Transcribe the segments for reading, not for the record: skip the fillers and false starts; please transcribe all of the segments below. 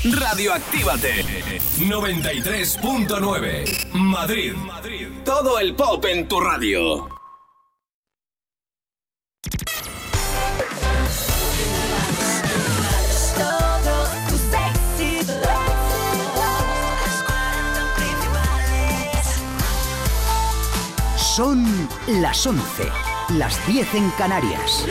Radioactívate 93.9 Madrid. Todo el pop en tu radio. Son las 11, las 10 en Canarias.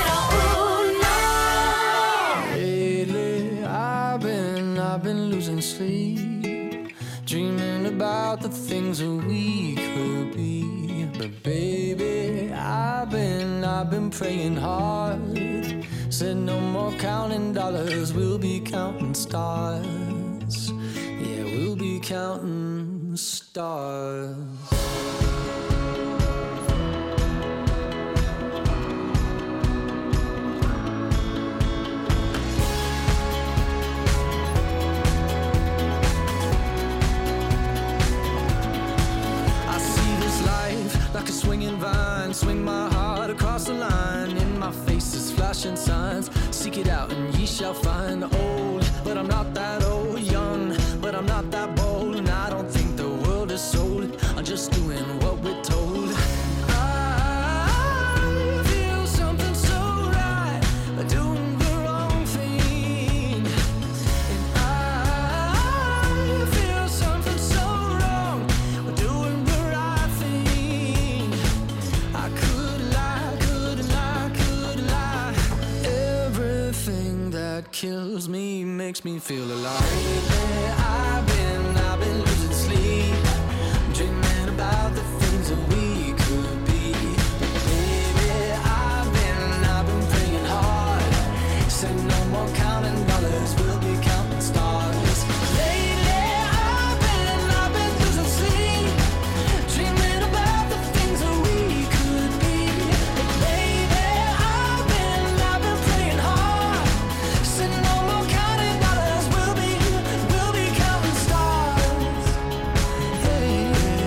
I've been losing sleep, dreaming about the things that we could be. But baby, I've been praying hard. Said no more counting dollars, we'll be counting stars. Yeah, we'll be counting stars. Like a swinging vine, swing my heart across the line. In my face is flashing signs. Seek it out and ye shall find. Old, but I'm not that old. Young, but I'm not that bold. And I don't think the world is sold. I'm just doing what we're told. I feel something so right, doing the wrong thing. And I feel something so wrong, doing the right thing. I could lie, couldn't lie, could lie. Everything that kills me makes me feel alive. I've been losing sleep, dreaming about the things that we could be. Baby, I've been praying hard. Said no more counting dollars, we'll be counting stars. Lately, I've been losing sleep, dreaming about the things that we could be. Baby, I've been praying hard. Said no more counting dollars, we'll be counting stars. Hey.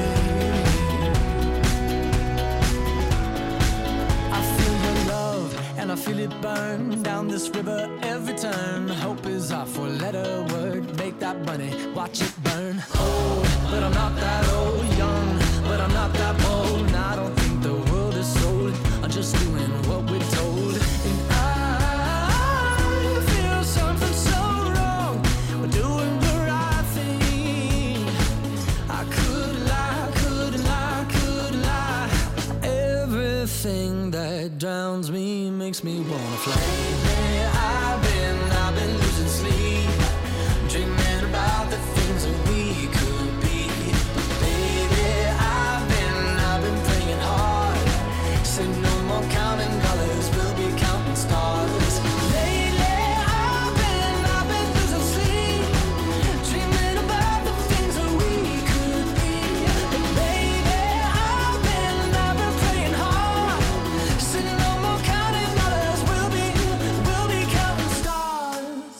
I feel your love and I feel it burn down this river every turn. Hope is our four-letter word. Make that money, watch it burn. Old, but I'm not that old. Young, but I'm not that bold. And I don't think the world is sold. I'm just doing what we're told. And I feel something so wrong. We're doing the right thing. I could lie, couldn't lie, could lie. Everything that drowns me makes me wanna fly. I've been losing sleep, dreaming about the things that we could be. But baby, I've been praying hard. Say no more counting dollars, we'll be counting stars. Lately, I've been losing sleep, dreaming about the things that we could be. But baby, I've been praying hard. Say no more counting dollars, we'll be counting stars.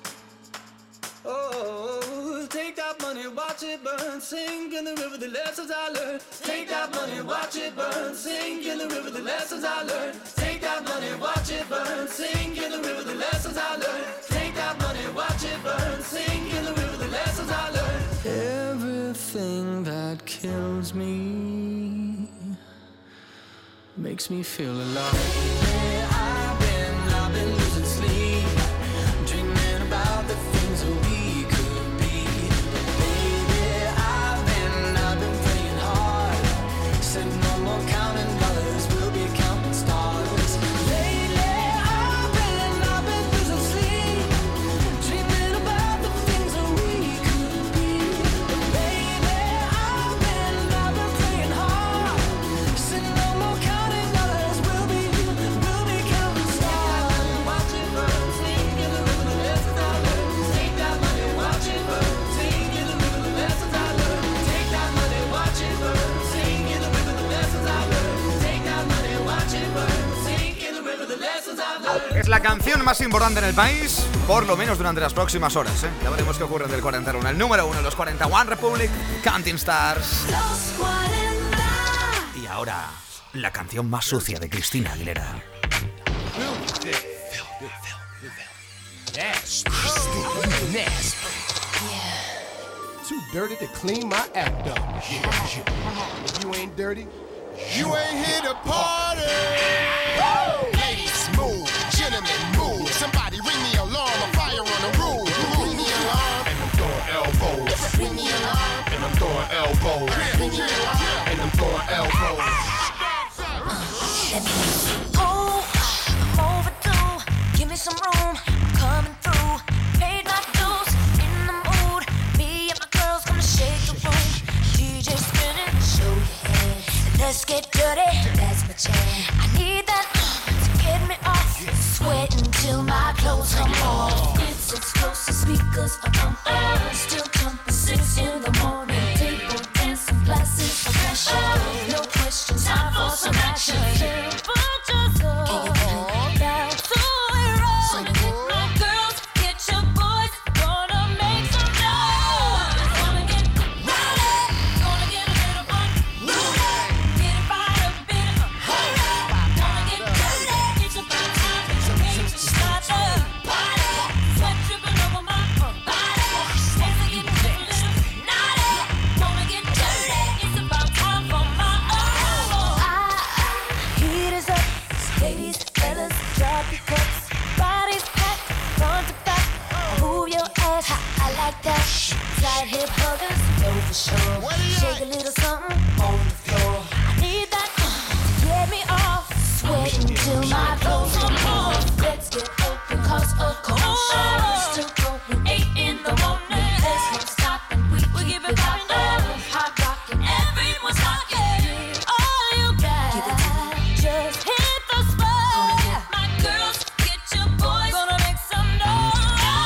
Oh, take that money, watch it burn, sink in the river the lessons I learned. Take that money, watch it burn, sink in the river the lessons I learned. Take that money, watch it burn, sink in the river the lessons I learned. Take that money, watch it burn, sink in the river the lessons I learned. Everything that kills me makes me feel alive. I've been losing sleep, dreaming about the things that we could be. Baby, I've been praying hard. Said no more counting dollars, we'll be counting stars. Lately, I've been losing sleep, dreaming about the things that we could be. Baby, I've been praying hard. Said no more counting dollars, we'll be counting stars. Watch it burn, sink in the river the lessons I learned. Take that money, watch it burn, sink in the river the lessons I learned. Take that money, watch it burn, sink in the river the lessons I learned. Take that money, watch it burn, sink in the river the lessons I learned. Es la canción más importante en el país, por lo menos durante las próximas horas, ¿eh? Ya veremos qué ocurre en el 41. El número 1 en los 40, One Republic, Counting Stars. Los 40. Y ahora, la canción más sucia de Cristina Aguilera. nasty. Too dirty to clean my act up. If you ain't dirty, you ain't here to party. Ladies, move. Gentlemen, move. Somebody ring the alarm. A fire on the roof. Ring the alarm. And I'm throwing elbows. Ring the alarm. And I'm throwing elbows. Ring the alarm. And I'm throwing elbows. Oh, I'm overdue. Give me some room. I'm coming through. Paid my dues. In the mood. Me and my girls gonna shake the room. DJ spinning. Show your hand. Let's get dirty. That's my jam. I need that to get me off. Sweating till my clothes come off. It's explosive speakers are pumping. Still jumping 6 in the morning. Table dancing, glasses of passion. No questions, time for some action. Shake a little something on the floor. I need that to get me off. Sweating till my clothes come off. Let's get open, cause a commotion. Still going 8 in the morning. There's no stopping, we keep it poppin'. Hot rockin', everyone's rockin'. All you got, just hit the spot. My girls, get your boys, gonna make some noise.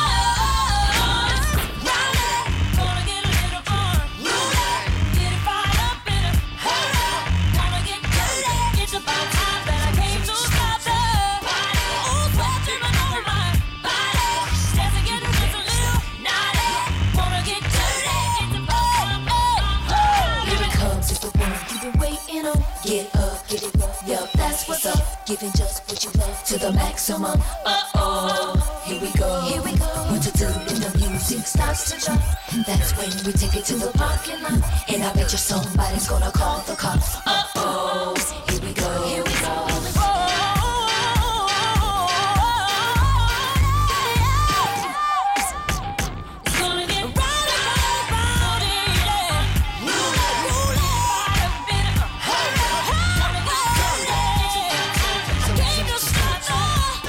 Gonna get a little fun. Get it fired up in a hurry. Gonna get dirty. It's about time that I came to stop it. Ooh, sweat dripping over my body. Dancing, getting just a little naughty. Wanna get dirty. It's about time. Here it comes, it's the one you've been waiting on. Get up, get it rough, yup, that's what's up. Giving just what you love to the maximum. Here we go. What to do when the music starts to jump? That's when we take it to the parking lot. And I bet you somebody's gonna call the cops. Here we go. It's gonna get rowdy, yeah. Can't just stop the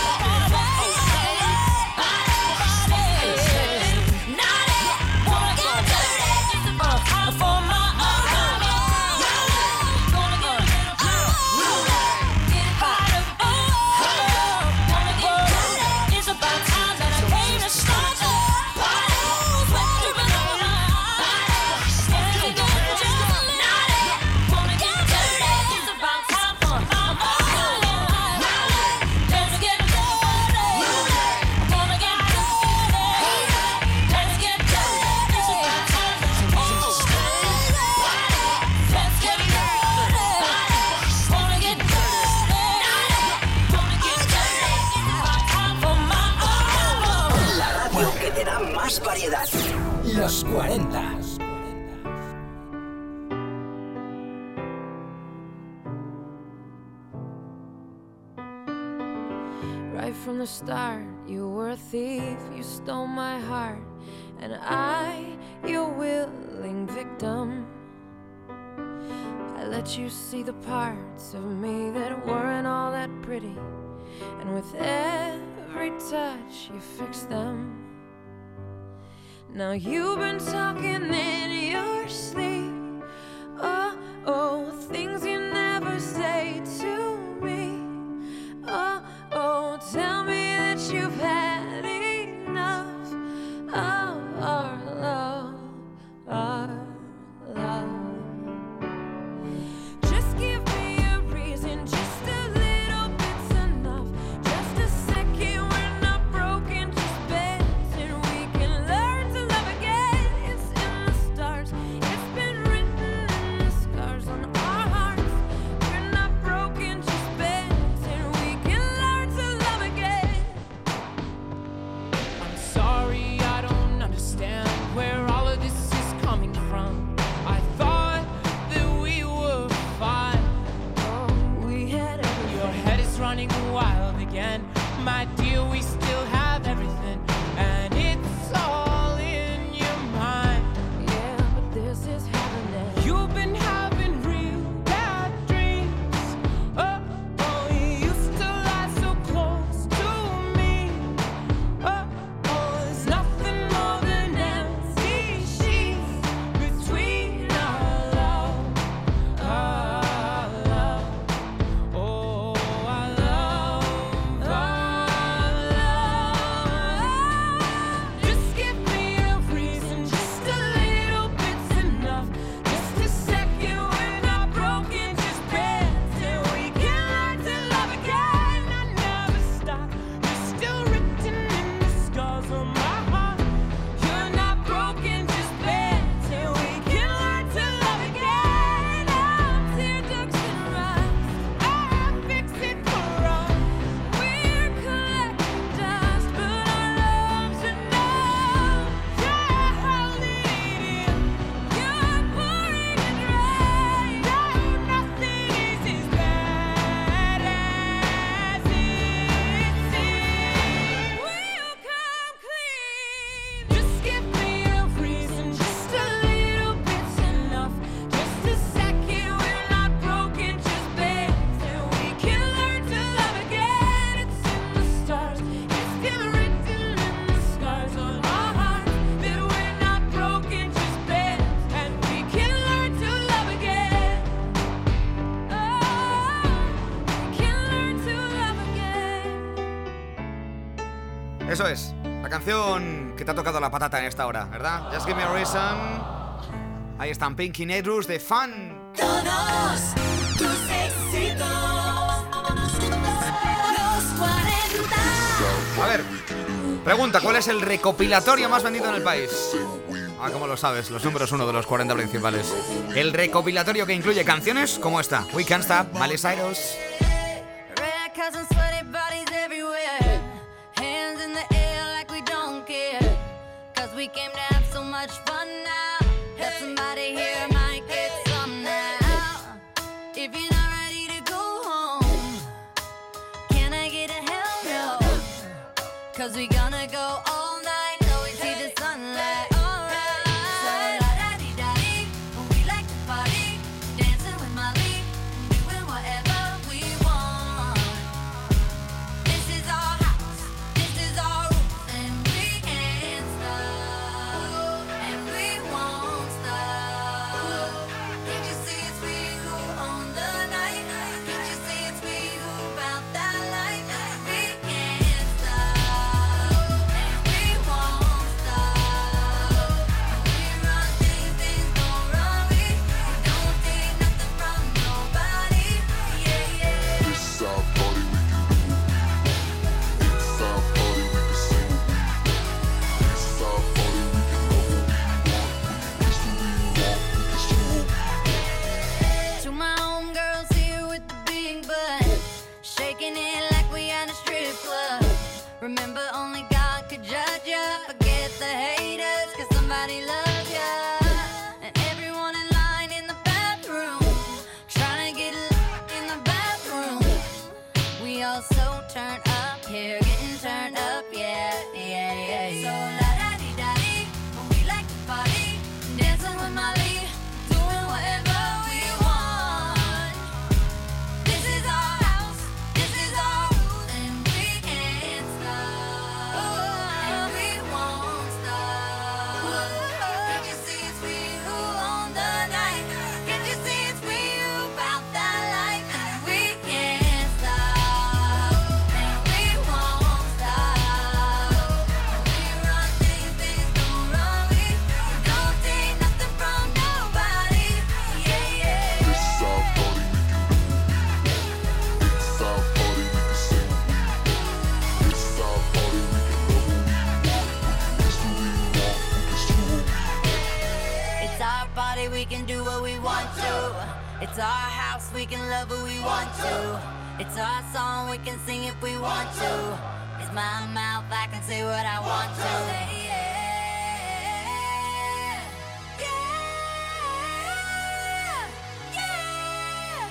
más variedad. Los 40. Right from the start, you were a thief, you stole my heart, and I, your willing victim. I let you see the parts of me that weren't all that pretty, and with every touch you fixed them. Now you've been talking in your sleep, oh, things you never say to me. Oh, tell me that you've had enough of our love, Just give me a reason, just a little bit's enough. Just a second, we're not broken, just bends, and we can learn to love again. It's in the stars, it's been written in the scars on our hearts. We're not broken, just bends, and we can learn to love again. Eso es, la canción que te ha tocado la patata en esta hora, ¿verdad? Just Give Me a Reason. Ahí están Pinky Nedrus de Fun. Todos tus éxitos. Los 40. A ver, pregunta, ¿cuál es el recopilatorio más vendido en el país? Ah, ¿cómo lo sabes? Los números 1 de los 40 principales. El recopilatorio que incluye canciones como esta: We Can't Stop, Miley Cyrus. Red cups and sweaty bodies everywhere. Hands in the air like we don't care. Cause we came to have so much fun now. That somebody here might get some now. If you're not ready to go home, can I get a hell no? Cause we gonna go all night till we see the sunlight. Alright. So la-da-dee-da-dee, we like to party. Dancing with Molly, doing whatever we want. This is our house, this is our rules, and we can't stop, and we won't stop. Can't you see it's we who own the night? Can't you see it's we who found that life? We can't stop, and we won't stop. We run things, things don't run we. We don't take nothing from nobody. Yeah, yeah. It's our party, we can do it. It's our party, we can sing it. It's our party, we can love what we want. We can do what we want, we can screw it. To my homegirls here with the big butt, shaking it like we at a strip club. Remember, only God could judge ya. Forget the haters, cause somebody loves ya. And everyone in line in the bathroom, trying to get in the bathroom. We all so turned up here, getting turned up, yeah, yeah, yeah, yeah. So la-da-dee-da-dee, we like to party, dancing with Molly, doing whatever we want. This is our house, this is our rules, and we can't stop, and we won't stop. Can't you see it's we who own the night? Can't you see it's we who found that life? And we can't stop, and we won't stop. We run things, things don't run we. We don't take nothing from nobody. Yeah, yeah. It's our party, we can do it. It's our party, we can sing it. It's our party, we can love what we want. We can do what we want, we can screw it. It's our party, we can do what we want to. It's our house, we can love who we want to. It's our song, we can sing if we want to. It's my mouth, I can say what I want to. Say yeah, yeah, yeah,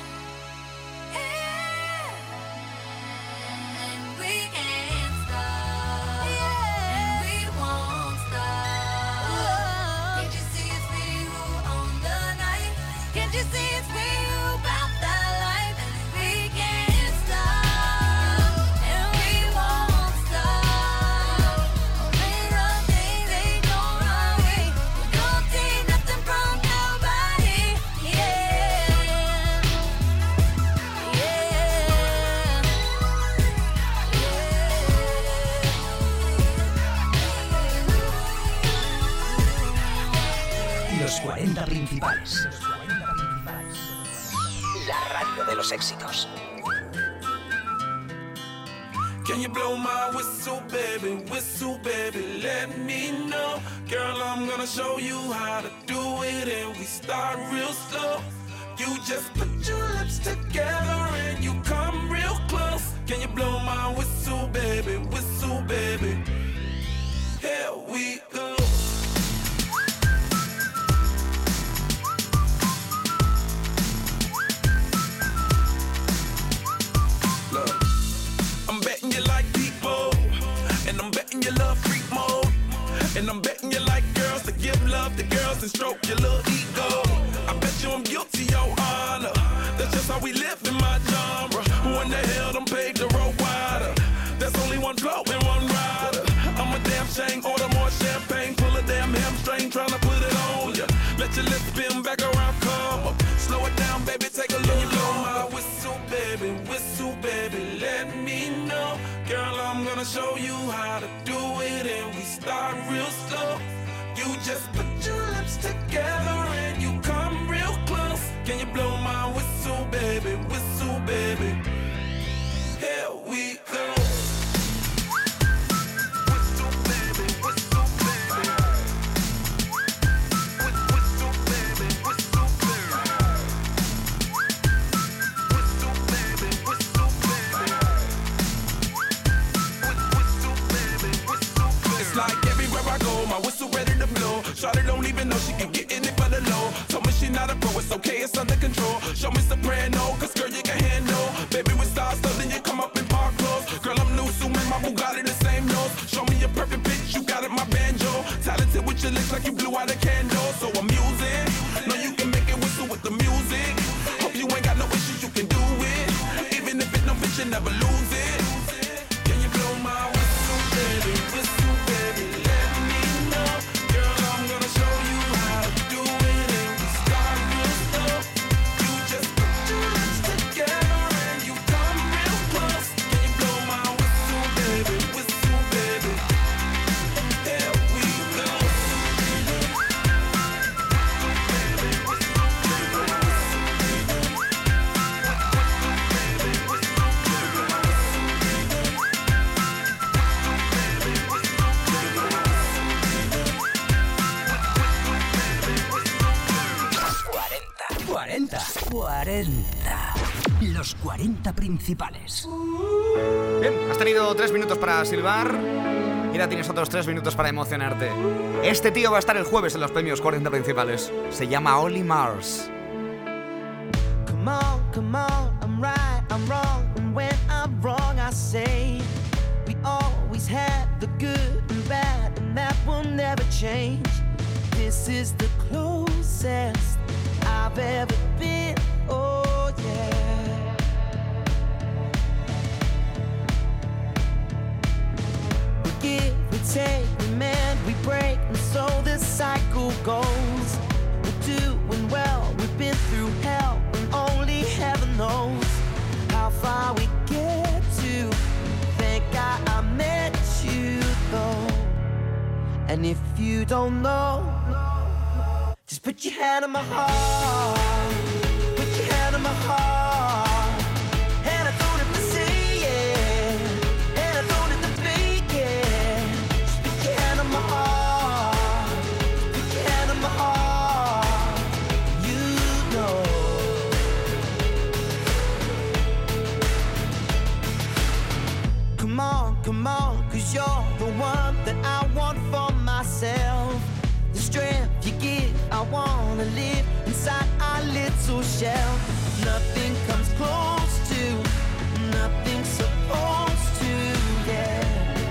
yeah. And we can't stop, and we won't stop. Can't you see it's we who own the night? Can't you see it's we who bout that life? And we can't stop, and we won't stop. We run things they don't run we. We don't take nothing from nobody. Yeah, Los 40 principales. La radio de los éxitos. Can you blow my whistle, baby? Whistle, baby, let me know. Girl, I'm gonna show you how to do it, and we start real slow. You just put your lips together and you come real close. Can you blow my whistle, baby? Whistle, baby. Here we go. Look, I'm betting you like people, and I'm betting you love freak mode, and I'm betting you like girls to give love to girls and stroke your little ego. I bet you I'm guilty, your honor. That's just how we live in my genre. Who in the hell done paved the road wider? There's only one flow and one rider. I'm a damn shame, order more champagne, pull a damn hamstring, tryna put it on ya. Let your lips spin back around, come up. Slow it down, baby, take a look. You blow my whistle, baby, let me know. Girl, I'm gonna show you how to do it, and we start real slow. You just put your lips together and you come real close. Can you blow my whistle, baby? Whistle, baby. Here we go. Whistle, baby. Whistle, baby. Whistle, baby. Whistle, baby. Whistle, baby. Whistle, baby. Whistle, baby. Whistle, baby. It's like everywhere I go, my whistle ready to blow. Shawty don't even know she can get in it for the low. Told me she not a pro, it's okay, it's under control. Show me soprano, cause girl, you can handle. Baby, with stars, so then you come up in park clothes. Girl, I'm new, so my Bugatti the same nose. Show me a perfect pitch, you got it, my banjo. Talented with your lips like you blew out a candle. So I'm using, know you can make it whistle with the music. Hope you ain't got no issues, you can do it. Even if it don't fit, you never lose it. Can you blow my whistle, baby? Whistle, baby, let me know. Girl, I'm gonna show you how to do it, and we start real slow. You just put your lips together and you come real close. Can you blow my whistle, baby? Whistle, baby. Here we go. Los 40 principales. Bien, has tenido 3 minutos para silbar y ahora tienes otros 3 minutos para emocionarte. Este tío va a estar el jueves en los premios 40 principales. Se llama Olly Mars. Come on, I'm right, I'm wrong, and when I'm wrong I say we always had the good and bad, and that will never change. This is the closest I've ever been, oh yeah. We give, we take, we mend, we break, and so this cycle goes. We're doing well, we've been through hell, and only heaven knows how far we get to. Thank God I met you though. And if you don't know, just put your hand on my heart. Put your hand on my heart. And I don't have to say it, and I don't have to fake it. Just put your hand on my heart. Put your hand on my heart. You know. Come on, cause you're the one that I want for myself. The strength you give, I wanna live inside our little shell. Nothing comes close to, nothing's supposed to, yeah.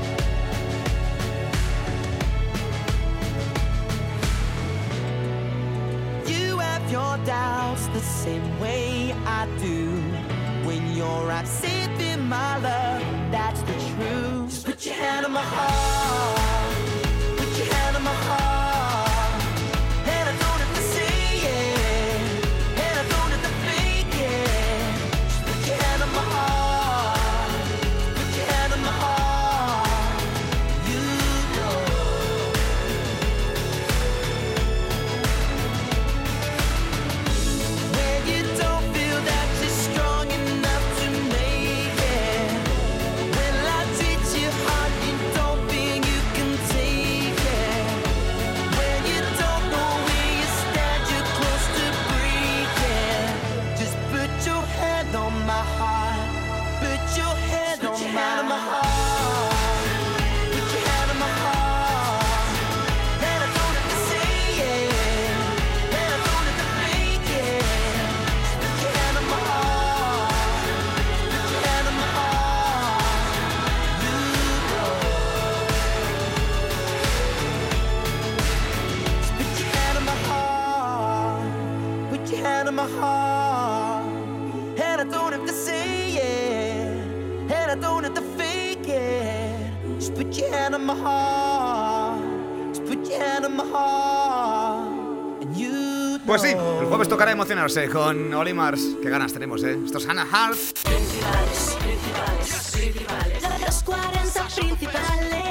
You have your doubts the same way I do. When you're absent in my love, that's the truth. Just put your hand on my heart. Put your hand on my heart. And I don't have to say it, and I don't have to fake it. Just put your hand on my heart. Put your hand on my heart. You know. When you don't feel that you're strong enough to make it, when I teach you hard, you don't think you can take it. When you don't know where you stand, you're close to breaking. Just put your hand on my heart. Put your hand on my heart. Put your hand on my heart. And I don't have to say it, and I don't have to fake it. Put your hand on my heart. Put your hand on my heart. You know. Just put your hand on my heart. Put your hand on my heart. And I don't have to say it, and I don't have to fake it. Just put your hand on my heart. Just put your hand on my heart. And you Pues sí, el jueves tocará emocionarse con Oli Mars. Qué ganas tenemos, ¿eh? Esto es Hannah Hart. Los 40 principales.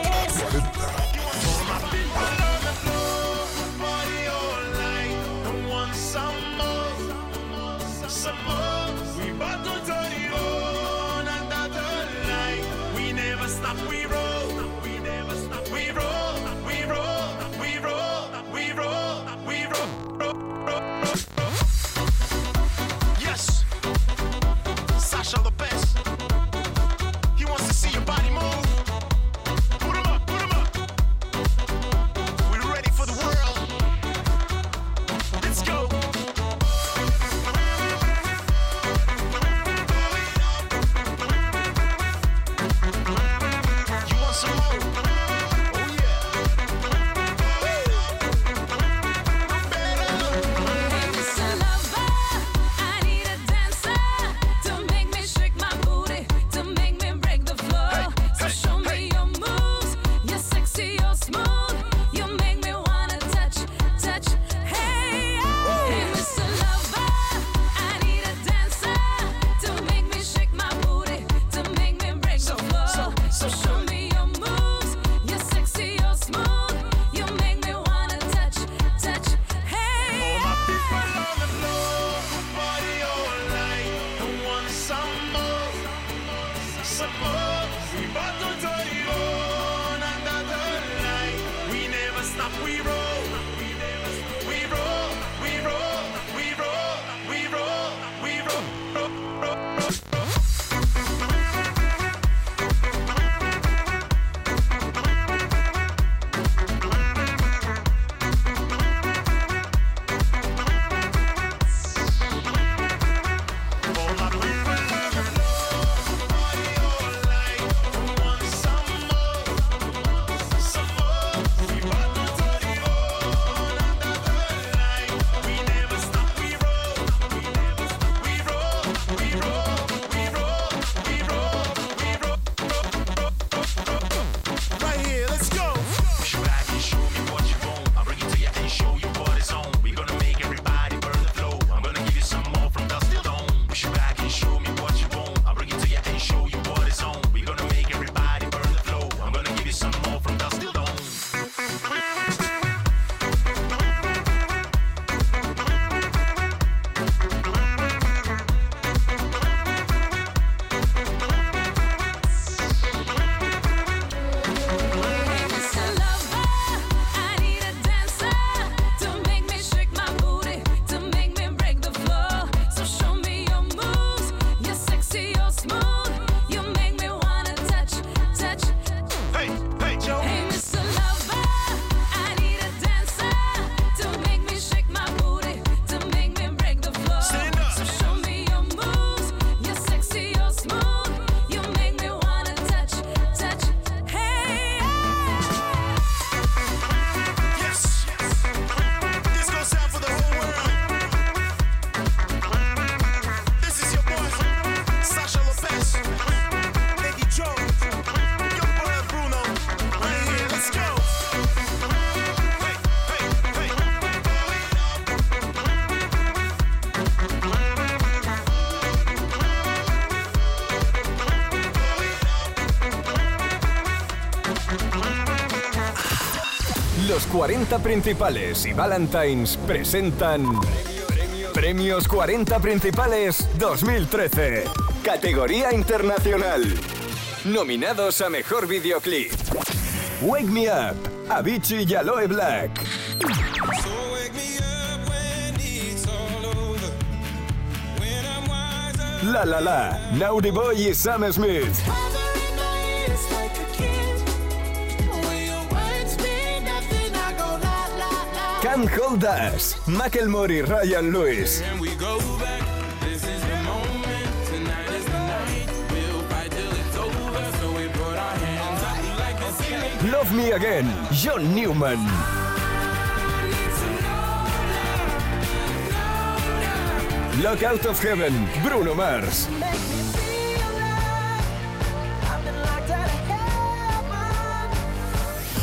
Los 40 principales y Valentines presentan Premios 40 Principales 2013. Categoría internacional. Nominados a Mejor Videoclip: Wake Me Up, Avicii y Aloe Black. La La La, Naughty Boy y Sam Smith. Can't Hold Us, Macklemore y Ryan Lewis. Love Me Again, John Newman. Lock Out of Heaven, Bruno Mars.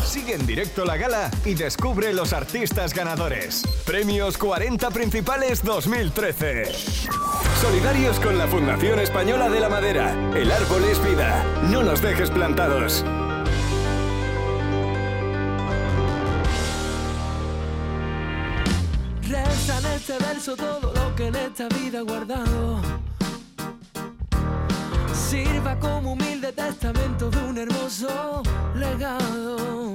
Sigue en directo la gala y descubre los artistas ganadores. Premios 40 Principales 2013. Solidarios con la Fundación Española de la Madera. El árbol es vida. No nos dejes plantados. Reza en este verso todo lo que en esta vida he guardado. Sirva como humilde testamento de un hermoso legado.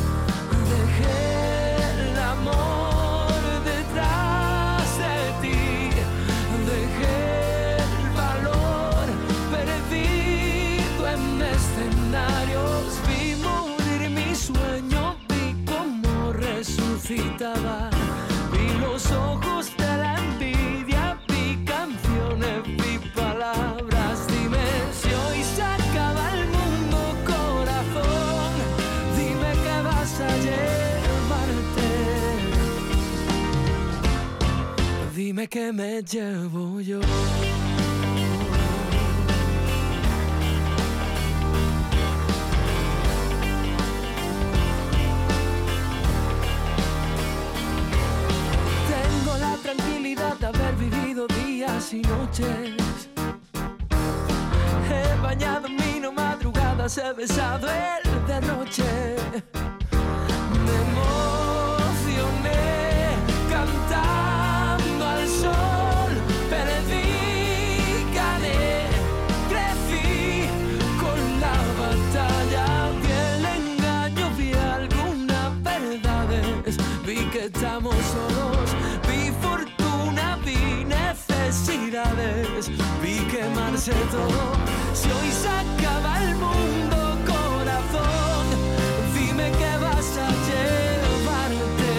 Dejé el amor detrás de ti. Dejé el valor perdido en escenarios. Vi morir mi sueño, vi cómo resucitaba. Vi los ojos de la envidia, vi canciones, vi palabras. Dime si hoy se acaba el mundo, corazón. Dime que vas a llevarte. Dime que me llevo yo. Tranquilidad de haber vivido días y noches. He bañado en vino madrugadas, he besado el derroche. Me emocioné cantando al sol. Perdí, gané, crecí con la batalla. Vi el engaño, vi algunas verdades. Vi que estamos solos. Vi quemarse todo. Si hoy se acaba el mundo, corazón, dime que vas a llevarte.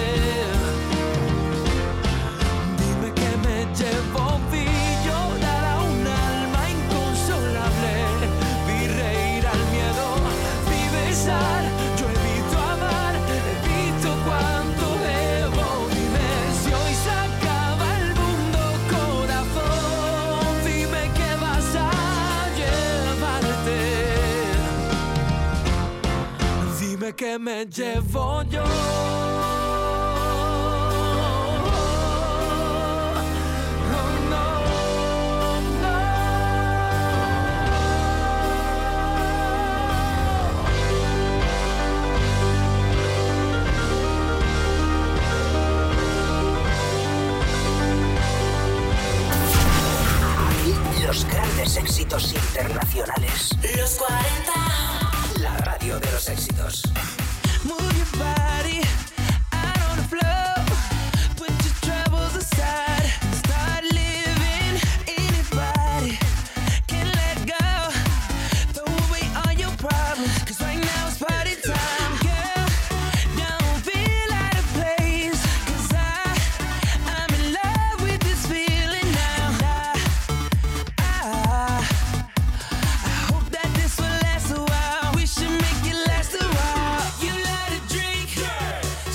Dime que me llevo. Vi llorar a un alma inconsolable. Vi reír al miedo. Vi besar. Yo evito amar. Evito cuanto debo. Dime si hoy se acaba el mundo, corazón. Dime que vas a llevarte. Dime que me llevo yo. Los grandes éxitos internacionales. Los 40. La radio de los éxitos. Move your body out on the floor. Put your troubles aside. Start living. Anybody can let go. Throw away all your problems. 'Cause right now it's party time. Girl, don't feel out of place. 'Cause I'm in love with this feeling now. I hope that this will last a while. We should make it last a while. You like to drink,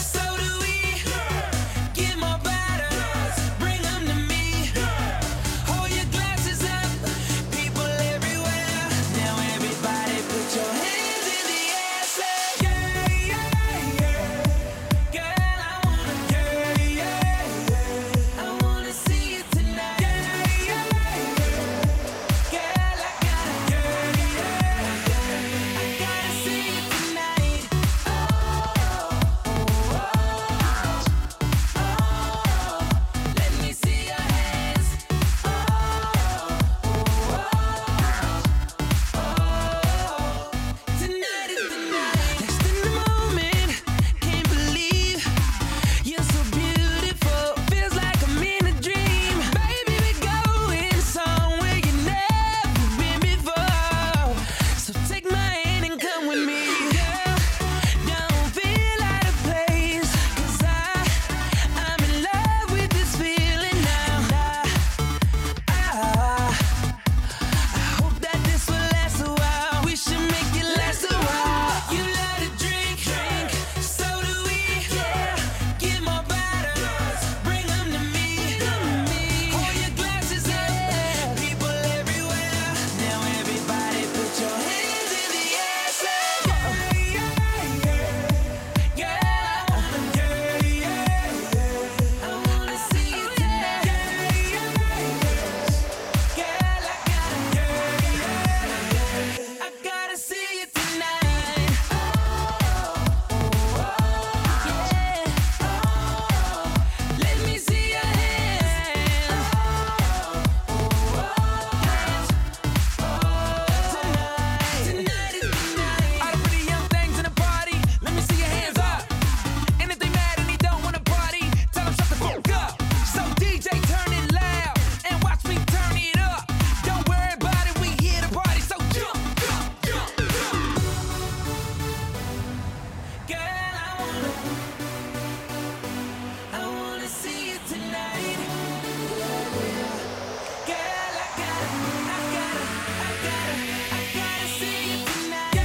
I wanna see you tonight. Girl, I gotta see you tonight.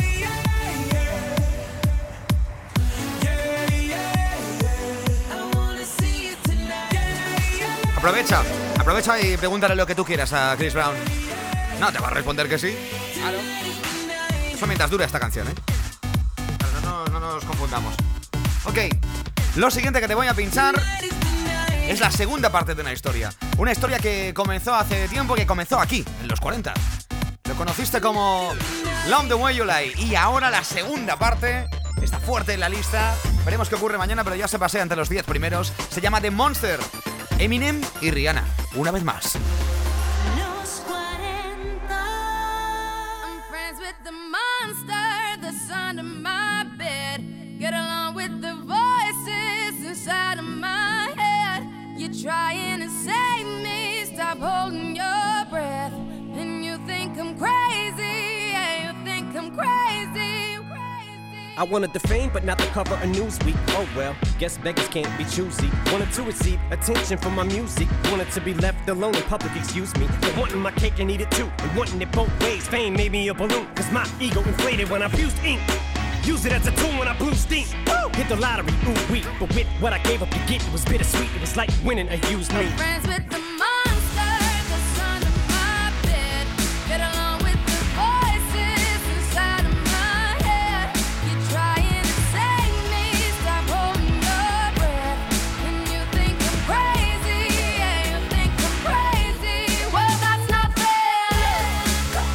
I wanna see you tonight. Aprovecha y pregúntale lo que tú quieras a Chris Brown. No, te va a responder que sí. Claro. Eso mientras dura esta canción, ¿eh? No nos confundamos. Ok, lo siguiente que te voy a pinchar es la segunda parte de una historia. Una historia que comenzó hace tiempo, que comenzó aquí, en los 40. Lo conociste como Love the Way You Lie. Y ahora la segunda parte está fuerte en la lista. Veremos qué ocurre mañana, pero ya se pasea entre los 10 primeros. Se llama The Monster. Eminem y Rihanna, una vez más. Los 40. I'm friends with the monster that's under my bed. Get along with the voices inside of my head. You're trying to save me, stop holding your breath. And you think I'm crazy, yeah, you think I'm crazy. I wanted the fame, but not the cover of Newsweek. Oh well, guess beggars can't be choosy. Wanted to receive attention from my music. Wanted to be left alone in public, excuse me. But wanting my cake and eat it too. And wanting it both ways. Fame made me a balloon. Cause my ego inflated when I fused ink. Use it as a tool when I blew steam. Woo! Hit the lottery, ooh wee. But with what I gave up to get, it was bittersweet. It was like winning a used me. Friends with the monster that's under my bed. Get along with the voices inside of my head. You're trying to save me, stop holding your breath. And you think I'm crazy, yeah, you think I'm crazy. Well, that's not fair.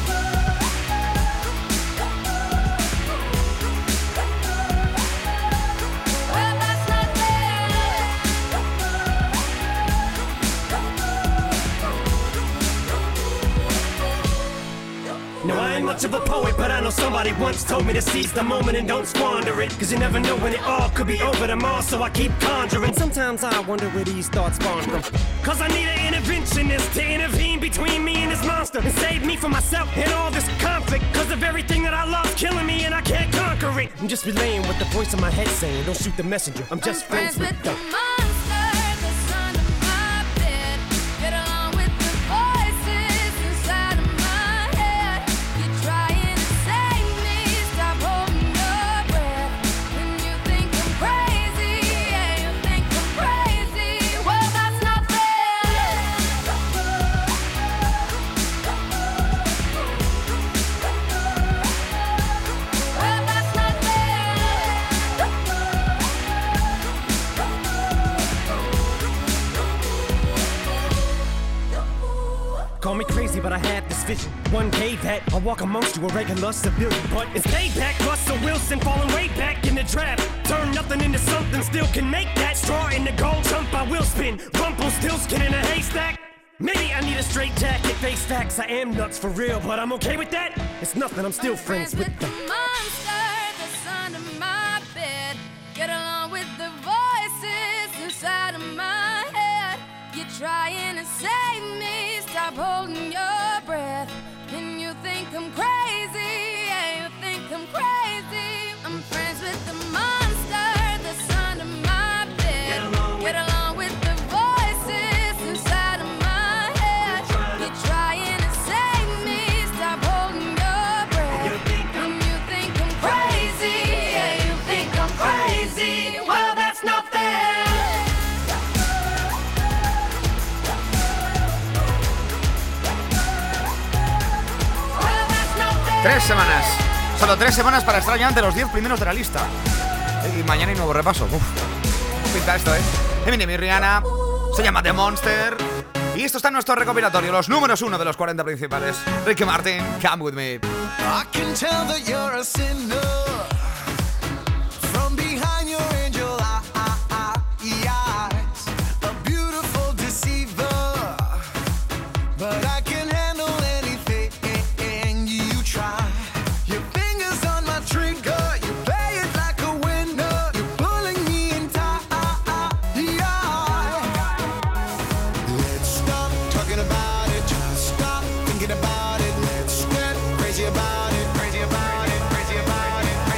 Well, that's not No, I ain't much of a poet, but I know somebody once told me to seize the moment and don't squander it. Cause you never know when it all could be over tomorrow, so I keep conjuring. Sometimes I wonder where these thoughts spawn from. Cause I need an interventionist to intervene between me and this monster and save me from myself and all this conflict. Cause of everything that I love's killing me and I can't conquer it. I'm just relaying what the voice in my head saying. Don't shoot the messenger, I'm just friends with the monster that's under my bed. Get along with the voices inside of my head. You're trying to save me, stop holding your breath. And you think I'm crazy, yeah, you think I'm crazy. Well, that's not fair. Well, that's not Call me crazy, but I had this vision. One day that I'll walk amongst you, a regular civilian. But it's payback, Russell Wilson falling way back in the draft. Turn nothing into something, still can make that. Straw in the gold jump, I will spin. Rumpelstiltskin in a haystack. Maybe I need a straight jacket, face facts. I am nuts for real, but I'm okay with that. It's nothing, I'm still friends with the monster that's under my bed. Get along with the voices inside of my head. You're trying to save me, stop holding your breath. And you think I'm crazy, yeah, you think I'm crazy. I'm friends with the monster that's under my bed. Get along with the voices inside of my head. You're trying to save me, stop holding your breath. And you think I'm crazy, yeah, you think I'm crazy. Well, that's not fair. 3 semanas. Solo 3 semanas para estar ya ante los 10 primeros de la lista. Y mañana hay nuevo repaso. Uf. Pinta esto, ¿eh? Eminem y Rihanna. Se llama The Monster. Y esto está en nuestro recopilatorio. Los números 1 de los 40 principales. Ricky Martin, Come With Me. I can tell that you're a sinner from behind your angel eyes, a beautiful deceiver, but I can handle anything you try. Your fingers on my trigger, you play it like a winner, you're pulling me in tight. Let's stop talking about it, just stop thinking about it. Let's get crazy about it, crazy about it, crazy about it.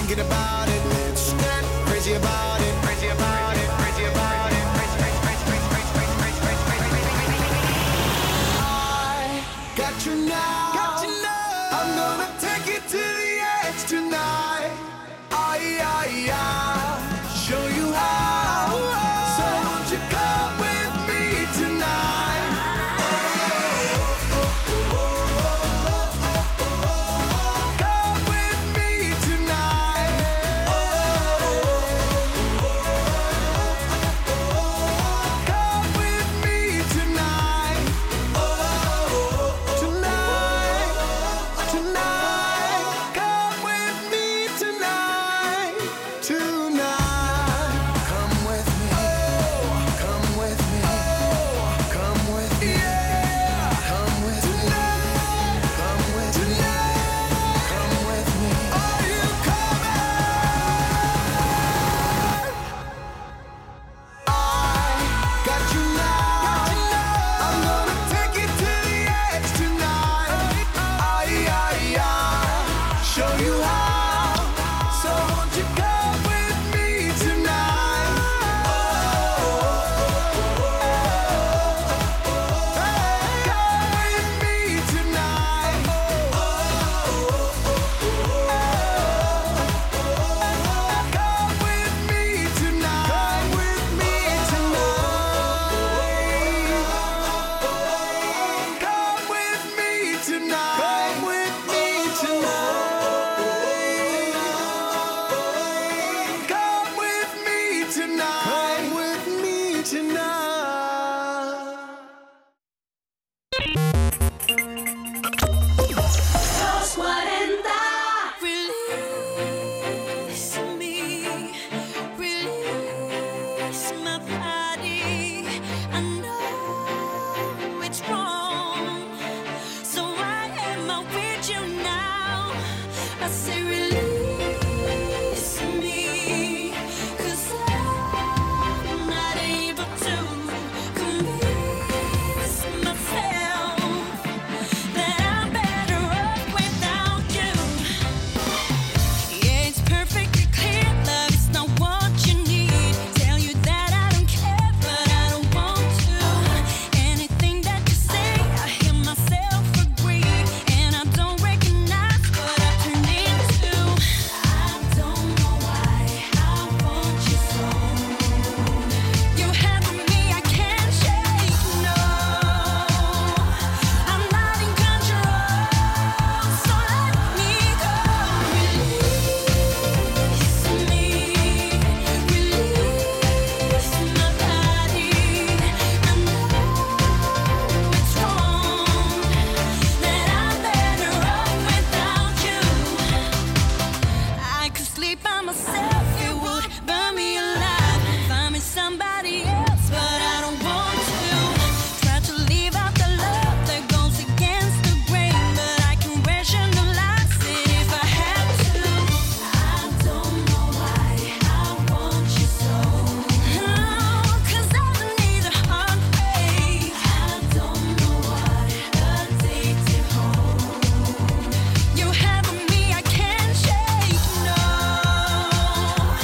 thinking about it. Let's get crazy about it, crazy about it, crazy about it. I got you now. Got you now. I'm gonna take it to the edge tonight. Show you how. So won't you come with me tonight? Come with me tonight. Come with me tonight. Tonight, tonight. Come with me tonight. Tonight. Come with me. Come with me. Come with me. Come with me. Come with me. Come with me. Are you coming? I got you now. I'm gonna take it to the edge tonight. Show you how. So won't you come with me tonight? Come with me tonight. Come with me tonight. Come with me tonight. Come with me tonight. Come with me tonight. Come with me tonight. Come with me tonight. Los 40. Release me, release my body. I know it's wrong, so why am I with you now? I say release me, 'cause I'm not able to convince myself that I'm better off without you. Yeah, it's perfectly clear, love is not what you need. Tell you that I don't care, but I don't want to. Anything that you say, I hear myself agree, and I don't recognize what I turned into. I don't know why I want you so. You have me, I can't shake, no. I'm not in control, so let me go. Release me, release my body. I know it's wrong, that I'm better off without you. I could sleep by myself, it would burn me alive. Find me somebody else, but I don't want to. Try to leave out the love that goes against the grain, but I can rationalize it if I had to. I don't know why I want you so. 'Cause I need a heartbreak. I don't know what addicted hold. You have me, I can't shake, no.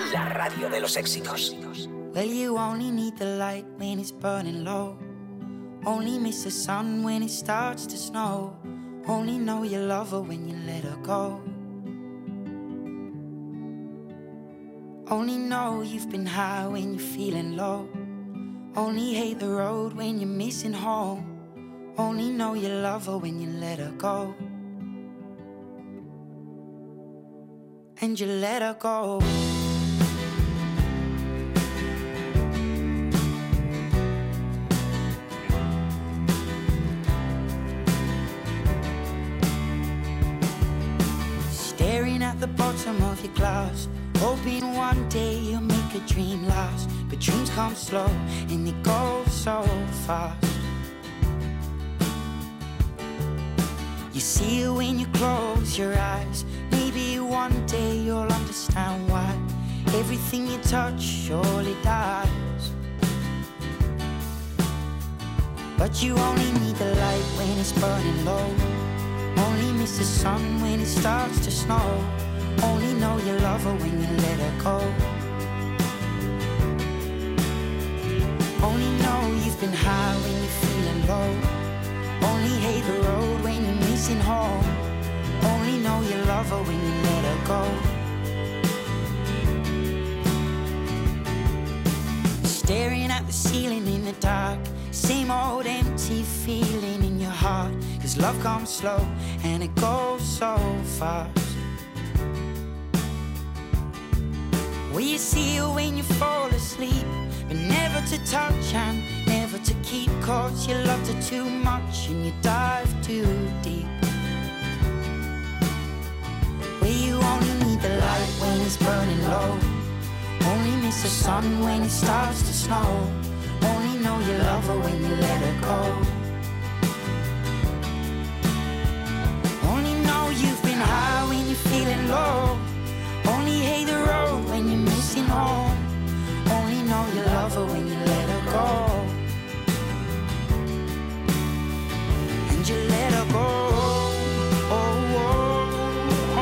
la radio de los éxitos. Well, you only need the light when it's burning low. Only miss the sun when it starts to snow. Only know you love her when you let her go. Only know you've been high when you're feeling low. Only hate the road when you're missing home. Only know you love her when you let her go. And you let her go. Staring at the bottom of your glass, hoping one day you'll make a dream last. But dreams come slow and they go so fast. You see it when you close your eyes. Maybe one day you'll understand why everything you touch surely dies. But you only need the light when it's burning low. Only miss the sun when it starts to snow. Only know you love her when you let her go. Only know you've been high when you're feeling low. Only hate the road when you're missing home. Only know you love her when you let her go. Staring at the ceiling in the dark, same old empty feeling in your heart. 'Cause love comes slow and it goes so fast. Well, you see her when you fall asleep, but never to touch and never to keep. 'Cause you loved her too much and you dive too deep. Well, you only need the light when it's burning low. Only miss the sun when it starts to snow. Only know you love her when you let her go. Only know you've been high when you're feeling low. Only hate the road when you're missing home. Only know you love her when you let her go. And you let her go. Oh, oh, oh,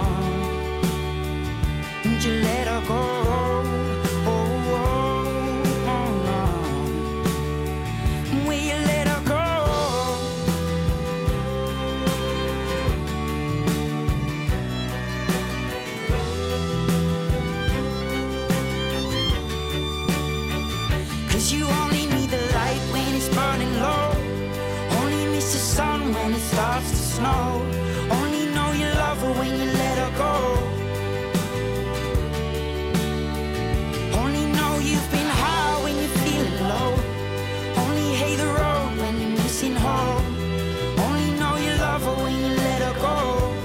oh. And you let her go. Oh, oh, oh, oh. Will you let her go? You only need the light when it's burning low. Only miss the sun when it starts to snow. Only know you love her when you let her go. Only know you've been high when you're feeling low. Only hate the road when you're missing home. Only know you love her when you let her go.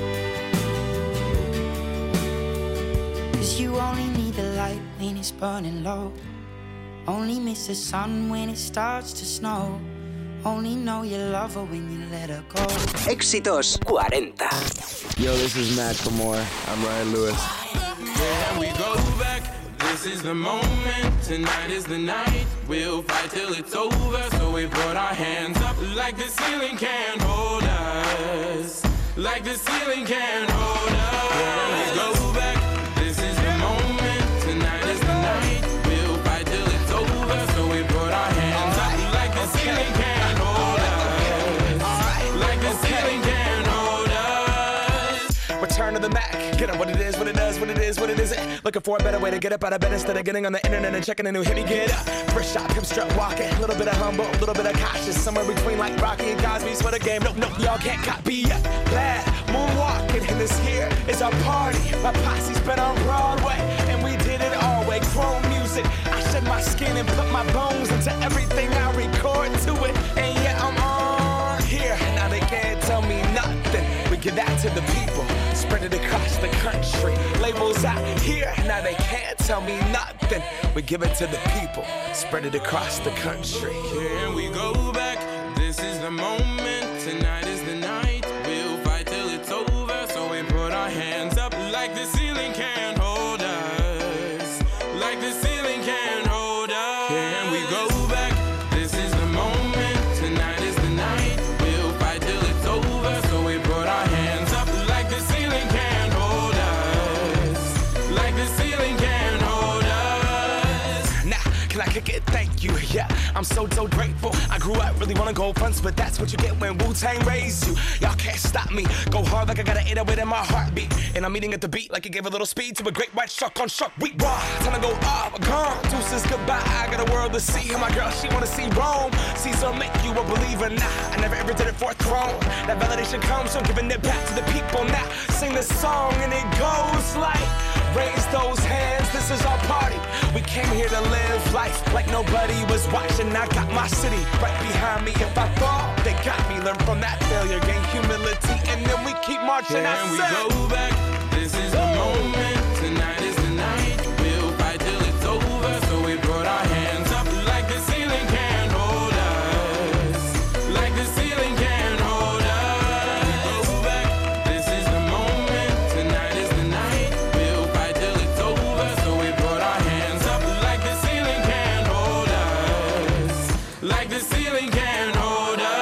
'Cause you only need the light when it's burning low. Only miss the sun when it starts to snow. Only know you love her when you let her go. Éxitos 40. Yo, this is Matt Camore. I'm Ryan Lewis. Yeah, we go back. This is the moment. Tonight is the night. We'll fight till it's over. So we put our hands up like the ceiling can't hold us. Like the ceiling can't hold us. Yeah, we go back. This is the moment. Tonight is the night. We'll fight till it's over. So we put our hands up like the ceiling can't hold us. Like the ceiling can't hold us. Return to the Mac. Get up what it is, what it does, what it is, what it isn't. Looking for a better way to get up out of bed instead of getting on the internet and checking a new hit. Me get up, first shot, hip strut walking. A little bit of humble, a little bit of cautious. Somewhere between like Rocky and Cosby's for the game. Nope, nope, y'all can't copy yet. Glad moonwalking, and this here is our party. My posse's been on Broadway, and we did it all way. Chrome music, I shed my skin and put my bones into everything I record to it. And yeah, I'm on here. Now they can't tell me nothing. We give that to the people, spread it across the country. Labels out here, now they can't tell me nothing. We give it to the people, spread it across the country. Here we go back. This is the moment. Tonight is the night. We'll fight till it's over. So we put our hands up like the ceiling can't hold us. Like the ceiling can't hold us. Here we go back. This is the moment. Tonight is the night. We'll fight till it's over. So we put our hands up like the ceiling can't hold us. Like the ceiling can't hold us. I'm so grateful. I grew up really wanna go fronts, but that's what you get when Wu-Tang raised you. Y'all can't stop me. Go hard like I got an 808 in my heartbeat. And I'm eating at the beat like it gave a little speed to a great white shark on shark week. Raw, time to go up, gone. Deuces goodbye. I got a world to see. And my girl, she wanna see Rome. Caesar make you a believer. Nah, I never ever did it for a throne. That validation comes from giving it back to the people. Now sing this song and it goes like, raise those hands, this is our party. We came here to live life like nobody was watching. I got my city right behind me. If I fall, they got me. Learn from that failure, gain humility, and then we keep marching. Can we go back? This is the moment. Tonight is the night. We'll fight till it's over. So we brought our hands up like the ceiling can't hold us. Like the ceiling can't hold us. Go back. This is the moment. Tonight is the night. We'll fight till it's over. So we brought our hands up like the ceiling can't hold us. Like the ceiling can't hold us.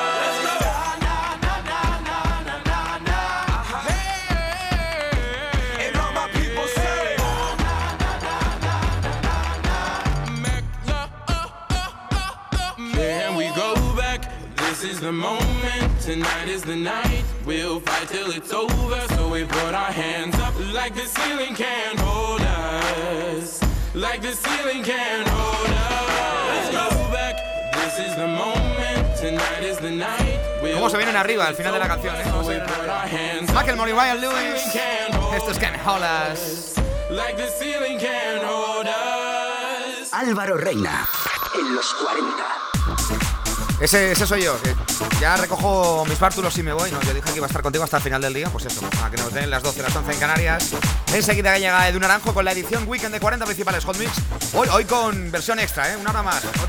This is the moment, tonight is the night. We'll fight till it's over. So we put our hands up like the ceiling can't hold us. Like the ceiling can't hold us. Let's go back. This is the moment, tonight is the night. ¿Cómo se vienen arriba al final de la canción, Macklemore y Ryan Lewis. Esto es Can't Hold Us. Like the ceiling can't hold us. Álvaro Reina, en los 40. Ese soy yo, que ya recojo mis bártulos y me voy. No, yo dije que iba a estar contigo hasta el final del día. Pues eso, a que nos den las 12, las 11 en Canarias. Enseguida llega Edu Naranjo con la edición Weekend de 40 principales Hot Mix. Hoy con versión extra, una hora más. Ok.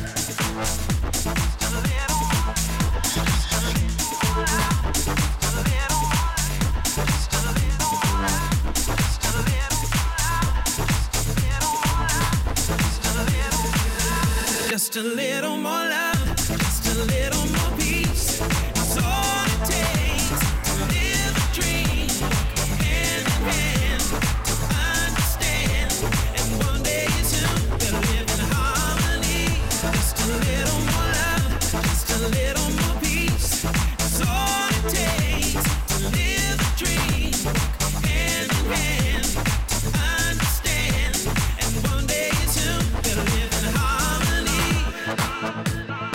Just a little more love, just a little more peace. That's all it takes to live a dream. Hand in hand, to understand. And one day you two will live in harmony. Just a little more love, just a little more peace. That's all it takes to live a dream. Hand in hand, to understand. And one day you two will live in harmony.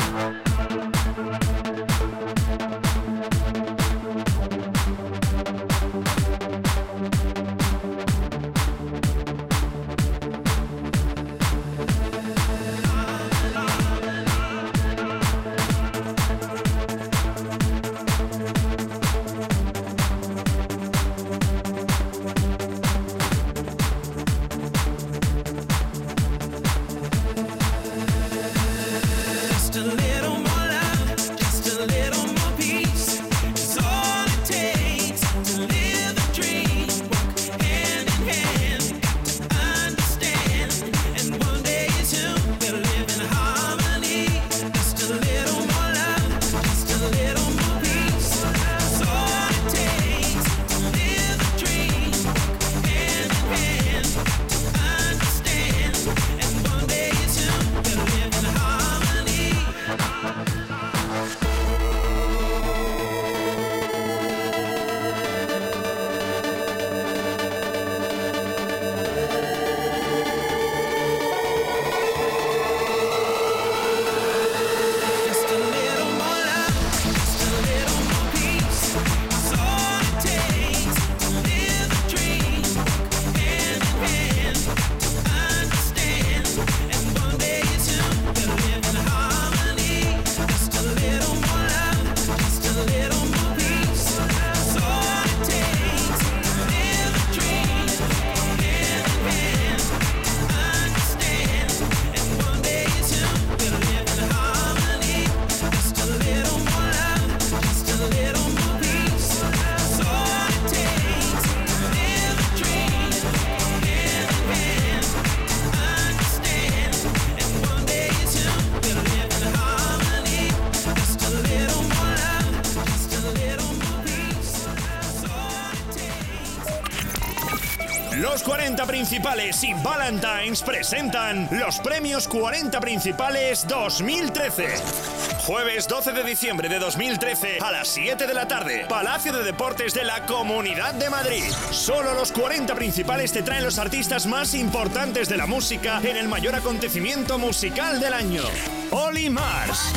40 Principales y Valentine's presentan los premios 40 Principales 2013. Jueves 12 de diciembre de 2013 a las 7 de la tarde, Palacio de Deportes de la Comunidad de Madrid. Solo los 40 Principales te traen los artistas más importantes de la música en el mayor acontecimiento musical del año. Oli Mars,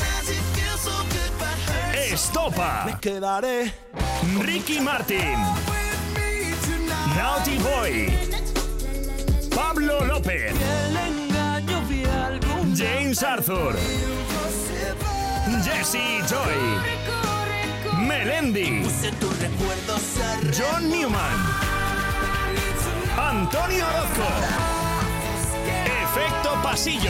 Estopa, Me quedaré. Ricky Martin, Naughty Boy, Pablo López, James Arthur, Jesse Joy, Melendi, John Newman, Antonio Orozco, Efecto Pasillo,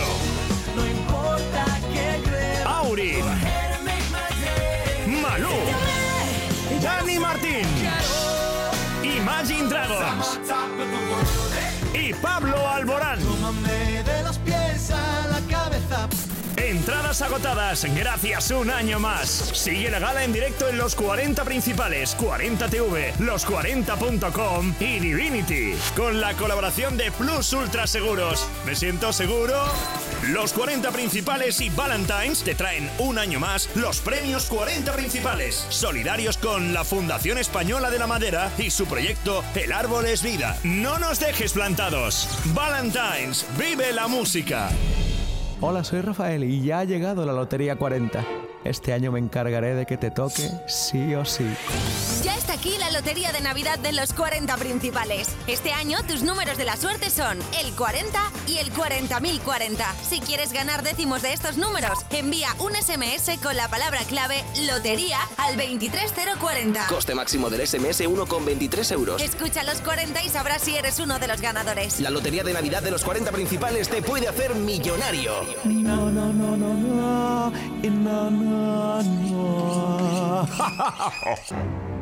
Aurin, Malú, Dani Martín, Imagine Dragons y Pablo Alborán. De los pies a la cabeza. Entradas agotadas, gracias un año más. Sigue la gala en directo en los 40 Principales, 40TV, los40.com y Divinity. Con la colaboración de Plus Ultra Seguros. ¿Me siento seguro? Los 40 Principales y Valentine's te traen un año más los premios 40 Principales, solidarios con la Fundación Española de la Madera y su proyecto El Árbol es Vida. No nos dejes plantados. Valentine's, vive la música. Hola, soy Rafael y ya ha llegado la Lotería 40. Este año me encargaré de que te toque sí o sí. Ya está aquí la Lotería de Navidad de los 40 Principales. Este año tus números de la suerte son el 40 y el 40.040. Si quieres ganar décimos de estos números, envía un SMS con la palabra clave Lotería al 23040. Coste máximo del SMS 1,23 euros. Escucha los 40 y sabrás si eres uno de los ganadores. La Lotería de Navidad de los 40 Principales te puede hacer millonario. No, no, no, no, no. Y no, no, no.